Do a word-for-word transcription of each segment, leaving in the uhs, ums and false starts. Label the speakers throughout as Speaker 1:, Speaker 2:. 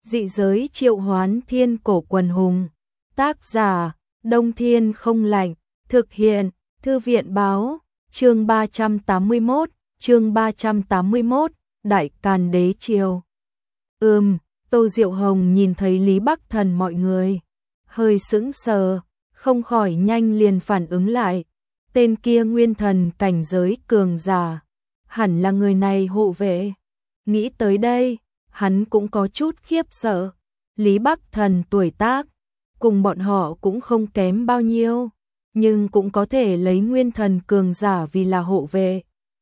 Speaker 1: Dị giới triệu hoán thiên cổ quần hùng. Tác giả, Đông Thiên không lạnh. Thực hiện, Thư viện báo. Chương ba trăm tám mươi mốt, chương ba trăm tám mươi mốt, Đại Càn Đế Triều. Ừm, Tô Diệu Hồng nhìn thấy Lý Bắc Thần mọi người, hơi sững sờ, không khỏi nhanh liền phản ứng lại. Tên kia nguyên thần cảnh giới cường giả, hẳn là người này hộ vệ. Nghĩ tới đây, hắn cũng có chút khiếp sợ. Lý Bắc Thần tuổi tác, cùng bọn họ cũng không kém bao nhiêu, nhưng cũng có thể lấy nguyên thần cường giả vì là hộ vệ.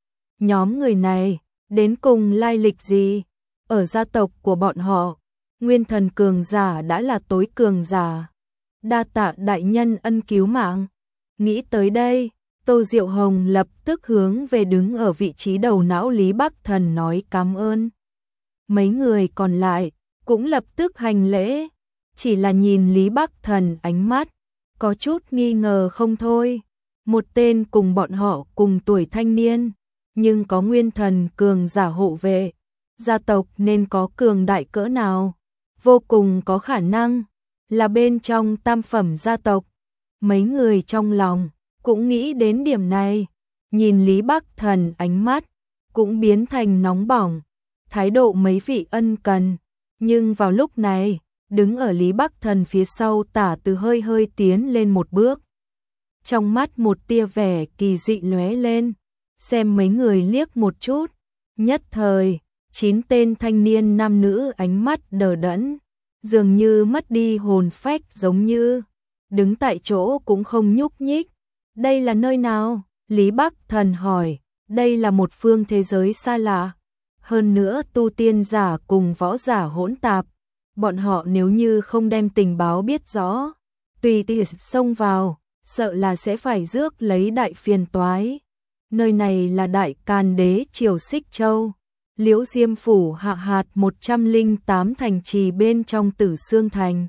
Speaker 1: Nhóm người này, đến cùng lai lịch gì? Ở gia tộc của bọn họ, nguyên thần cường giả đã là tối cường giả. Đa tạ đại nhân ân cứu mạng. Nghĩ tới đây, Tô Diệu Hồng lập tức hướng về đứng ở vị trí đầu não Lý Bắc Thần nói cảm ơn. Mấy người còn lại cũng lập tức hành lễ, chỉ là nhìn Lý Bắc Thần ánh mắt có chút nghi ngờ không thôi. Một tên cùng bọn họ cùng tuổi thanh niên, nhưng có nguyên thần cường giả hộ vệ, gia tộc nên có cường đại cỡ nào? Vô cùng có khả năng là bên trong tam phẩm gia tộc. Mấy người trong lòng cũng nghĩ đến điểm này, nhìn Lý Bắc Thần ánh mắt cũng biến thành nóng bỏng, thái độ mấy vị ân cần. Nhưng vào lúc này, đứng ở Lý Bắc Thần phía sau Tả Từ hơi hơi tiến lên một bước. Trong mắt một tia vẻ kỳ dị lóe lên, xem mấy người liếc một chút, nhất thời, chín tên thanh niên nam nữ ánh mắt đờ đẫn, dường như mất đi hồn phách giống như, đứng tại chỗ cũng không nhúc nhích. Đây là nơi nào? Lý Bắc Thần hỏi, đây là một phương thế giới xa lạ. Hơn nữa tu tiên giả cùng võ giả hỗn tạp, bọn họ nếu như không đem tình báo biết rõ, tùy tiện xông vào, sợ là sẽ phải rước lấy đại phiền toái. Nơi này là Đại Càn Đế Triều Xích Châu, Liễu Diêm phủ hạ hạt một trăm lẻ tám thành trì bên trong Tử Xương Thành.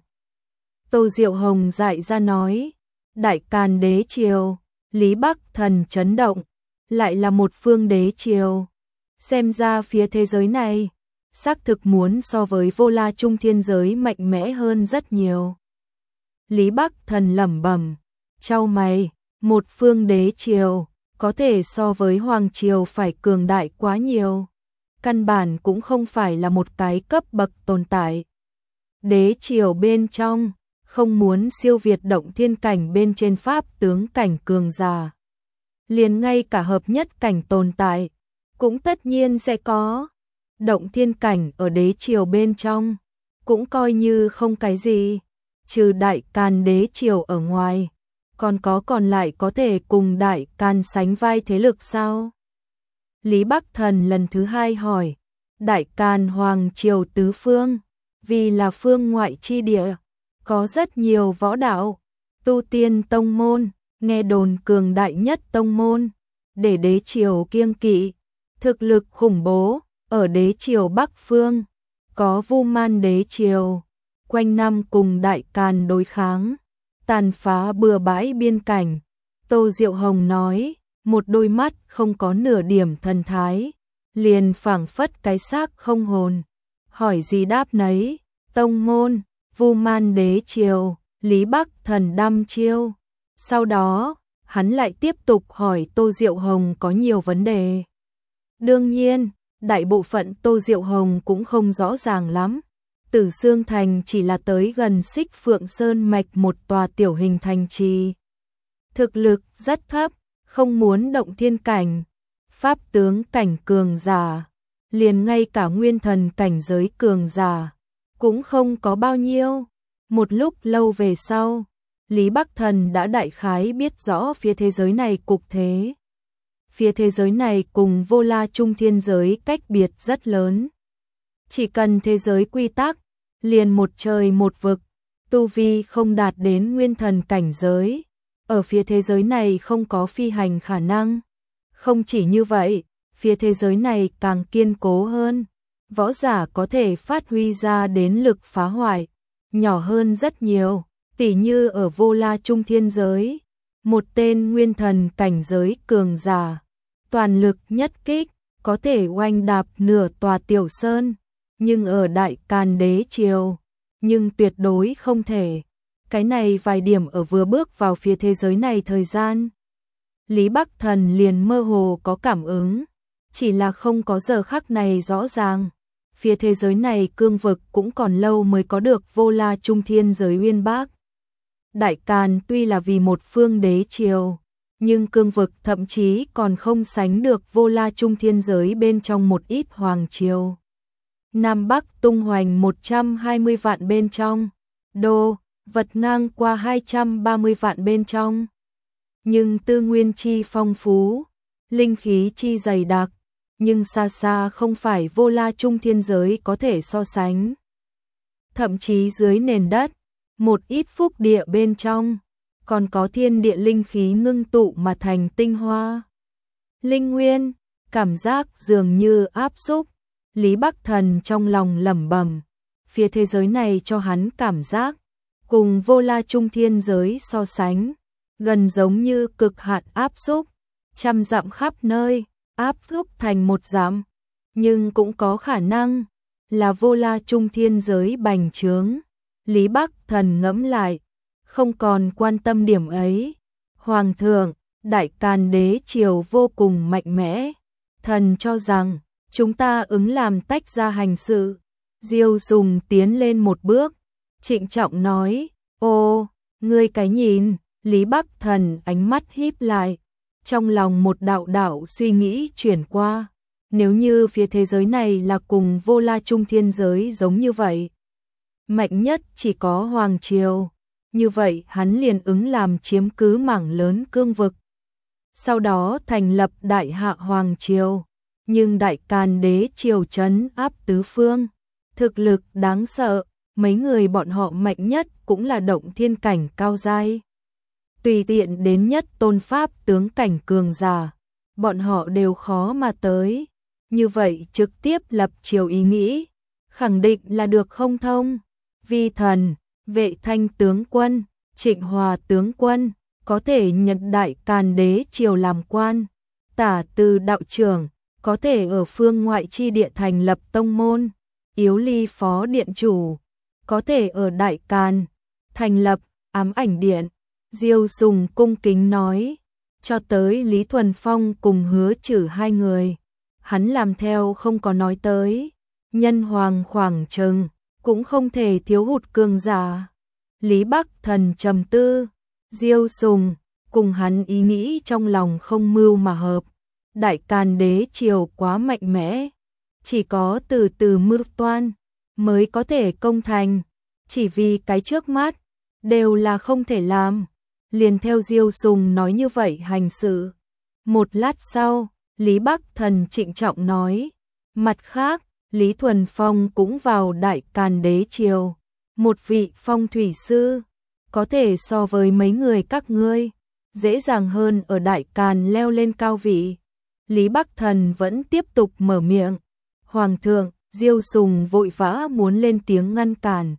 Speaker 1: Tô Diệu Hồng dại ra nói, Đại Càn Đế Triều, Lý Bắc Thần chấn động, lại là một phương đế triều. Xem ra phía thế giới này, xác thực muốn so với Vô La Trung Thiên giới mạnh mẽ hơn rất nhiều. Lý Bắc Thần lẩm bẩm, chau mày, một phương đế triều, có thể so với Hoàng Triều phải cường đại quá nhiều. Căn bản cũng không phải là một cái cấp bậc tồn tại. Đế triều bên trong, không muốn siêu việt động thiên cảnh bên trên pháp tướng cảnh cường giả. Liền ngay cả hợp nhất cảnh tồn tại, cũng tất nhiên sẽ có. Động thiên cảnh ở đế triều bên trong, cũng coi như không cái gì. Trừ Đại Càn Đế Triều ở ngoài, còn có còn lại có thể cùng Đại Càn sánh vai thế lực sao? Lý Bắc Thần lần thứ hai hỏi, Đại Càn Hoàng Triều tứ phương, vì là phương ngoại chi địa, có rất nhiều võ đạo, tu tiên tông môn, nghe đồn cường đại nhất tông môn, để đế triều kiêng kỵ, thực lực khủng bố. Ở đế triều Bắc Phương, có Vu Man Đế Triều, quanh năm cùng Đại Càn đối kháng, tàn phá bừa bãi biên cảnh. Tô Diệu Hồng nói, một đôi mắt không có nửa điểm thần thái, liền phảng phất cái xác không hồn. Hỏi gì đáp nấy, tông môn, Vu Man Đế Triều, Lý Bắc Thần đăm chiêu. Sau đó, hắn lại tiếp tục hỏi Tô Diệu Hồng có nhiều vấn đề. Đương nhiên, đại bộ phận Tô Diệu Hồng cũng không rõ ràng lắm. Tử Xương Thành chỉ là tới gần Xích Phượng Sơn mạch một tòa tiểu hình thành trì. Thực lực rất thấp, không muốn động thiên cảnh, pháp tướng cảnh cường giả, liền ngay cả nguyên thần cảnh giới cường giả, cũng không có bao nhiêu. Một lúc lâu về sau, Lý Bắc Thần đã đại khái biết rõ phía thế giới này cục thế. Phía thế giới này cùng Vô La Trung Thiên giới cách biệt rất lớn. Chỉ cần thế giới quy tắc, liền một trời một vực, tu vi không đạt đến nguyên thần cảnh giới. Ở phía thế giới này không có phi hành khả năng. Không chỉ như vậy, phía thế giới này càng kiên cố hơn. Võ giả có thể phát huy ra đến lực phá hoại, nhỏ hơn rất nhiều. Tỉ như ở Vô La Trung Thiên giới, một tên nguyên thần cảnh giới cường giả, toàn lực nhất kích, có thể oanh đạp nửa tòa tiểu sơn. nhưng ở Đại Càn Đế Triều, nhưng tuyệt đối không thể. Cái này vài điểm ở vừa bước vào phía thế giới này thời gian, Lý Bắc Thần liền mơ hồ có cảm ứng, chỉ là không có giờ khắc này rõ ràng. Phía thế giới này cương vực cũng còn lâu mới có được Vô La Trung Thiên Giới Uyên Bác. Đại Càn tuy là vì một phương đế triều, nhưng cương vực thậm chí còn không sánh được Vô La Trung Thiên Giới bên trong một ít hoàng triều. Nam Bắc tung hoành một trăm hai mươi vạn bên trong, đô, vật ngang qua hai trăm ba mươi vạn bên trong. Nhưng tư nguyên chi phong phú, linh khí chi dày đặc, nhưng xa xa không phải Vô La Trung Thiên Giới có thể so sánh. Thậm chí dưới nền đất, một ít phúc địa bên trong, còn có thiên địa linh khí ngưng tụ mà thành tinh hoa. Linh nguyên, cảm giác dường như áp xúc, Lý Bắc Thần trong lòng lẩm bẩm, phía thế giới này cho hắn cảm giác, cùng Vô La Trung Thiên Giới so sánh, gần giống như cực hạn áp xúc, trăm dặm khắp nơi, áp xúc thành một dặm, nhưng cũng có khả năng là Vô La Trung Thiên Giới bành trướng. Lý Bắc Thần ngẫm lại, không còn quan tâm điểm ấy. Hoàng thượng, Đại Càn Đế Triều vô cùng mạnh mẽ, thần cho rằng chúng ta ứng làm tách ra hành sự. Diêu Sùng tiến lên một bước, trịnh trọng nói, ô, ngươi cái nhìn. Lý Bắc Thần ánh mắt híp lại, trong lòng một đạo đạo suy nghĩ chuyển qua. Nếu như phía thế giới này là cùng Vô La Trung Thiên Giới giống như vậy, mạnh nhất chỉ có Hoàng Triều, như vậy hắn liền ứng làm chiếm cứ mảng lớn cương vực. Sau đó thành lập Đại Hạ Hoàng Triều, nhưng Đại Càn Đế Triều trấn áp tứ phương, thực lực đáng sợ, mấy người bọn họ mạnh nhất cũng là động thiên cảnh cao giai. Tùy tiện đến nhất tôn pháp tướng cảnh cường giả, bọn họ đều khó mà tới. Như vậy trực tiếp lập triều ý nghĩ, khẳng định là được không thông. Vi thần, Vệ Thanh tướng quân, Trịnh Hòa tướng quân, có thể nhận Đại Càn Đế Triều làm quan. Tả Từ đạo trưởng, có thể ở phương ngoại chi địa thành lập tông môn. Yếu Ly phó điện chủ, có thể ở Đại Càn thành lập ám ảnh điện. Diêu Sùng cung kính nói, cho tới Lý Thuần Phong cùng Hứa Trử hai người, hắn làm theo không có nói tới. Nhân hoàng khoảng chừng, cũng không thể thiếu hụt cường giả. Lý Bắc Thần trầm tư, Diêu Sùng cùng hắn ý nghĩ trong lòng không mưu mà hợp. Đại Càn Đế Triều quá mạnh mẽ, chỉ có từ từ mưu toan mới có thể công thành, chỉ vì cái trước mắt đều là không thể làm. Liền theo Diêu Sùng nói như vậy hành sự. Một lát sau, Lý Bắc Thần trịnh trọng nói, mặt khác, Lý Thuần Phong cũng vào Đại Càn Đế Triều, một vị phong thủy sư, có thể so với mấy người các ngươi, dễ dàng hơn ở Đại Càn leo lên cao vị. Lý Bắc Thần vẫn tiếp tục mở miệng, Hoàng thượng, Diêu Sùng vội vã muốn lên tiếng ngăn cản.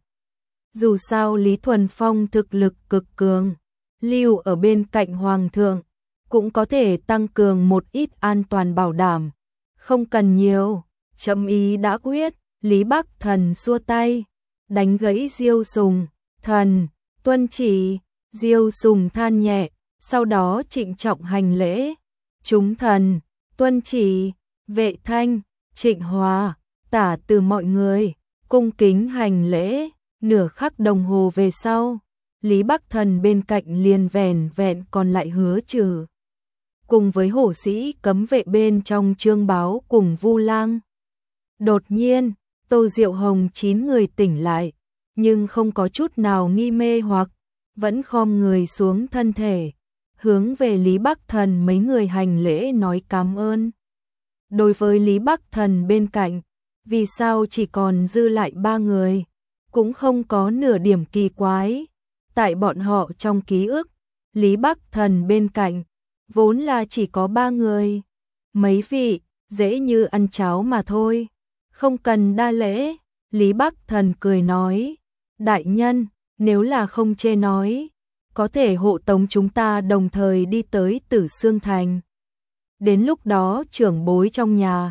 Speaker 1: Dù sao Lý Thuần Phong thực lực cực cường, lưu ở bên cạnh Hoàng thượng, cũng có thể tăng cường một ít an toàn bảo đảm. Không cần nhiều, chấm ý đã quyết. Lý Bắc Thần xua tay, đánh gãy Diêu Sùng, thần, tuân chỉ. Diêu Sùng than nhẹ, sau đó trịnh trọng hành lễ. Chúng thần, tuân chỉ. Vệ Thanh, Trịnh Hòa, Tả Từ mọi người, cung kính hành lễ. Nửa khắc đồng hồ về sau, Lý Bắc Thần bên cạnh liền vẻn vẹn còn lại Hứa Trử. Cùng với hổ sĩ cấm vệ bên trong Trương Báo cùng Vu Lang. Đột nhiên, Tô Diệu Hồng chín người tỉnh lại, nhưng không có chút nào nghi mê hoặc, vẫn khom người xuống thân thể, hướng về Lý Bắc Thần mấy người hành lễ nói cảm ơn. Đối với Lý Bắc Thần bên cạnh, vì sao chỉ còn dư lại ba người, cũng không có nửa điểm kỳ quái. Tại bọn họ trong ký ức, Lý Bắc Thần bên cạnh, vốn là chỉ có ba người. Mấy vị, dễ như ăn cháo mà thôi, không cần đa lễ. Lý Bắc Thần cười nói, đại nhân, nếu là không chê nói, có thể hộ tống chúng ta đồng thời đi tới Tử Xương Thành. Đến lúc đó trưởng bối trong nhà,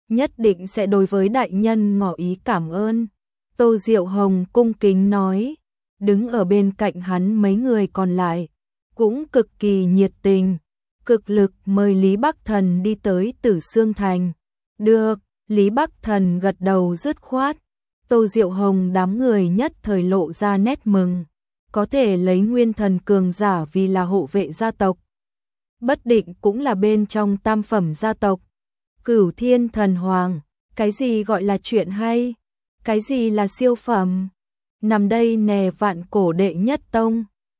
Speaker 1: nhất định sẽ đối với đại nhân ngỏ ý cảm ơn. Tô Diệu Hồng cung kính nói, đứng ở bên cạnh hắn mấy người còn lại, cũng cực kỳ nhiệt tình, cực lực mời Lý Bắc Thần đi tới Tử Xương Thành. Được, Lý Bắc Thần gật đầu dứt khoát. Tô Diệu Hồng đám người nhất thời lộ ra nét mừng, có thể lấy nguyên thần cường giả vì là hộ vệ gia tộc. Bất định cũng là bên trong tam phẩm gia tộc. Cửu Thiên Thần Hoàng, cái gì gọi là chuyện hay? Cái gì là siêu phẩm? Nằm đây nè vạn cổ đệ nhất tông.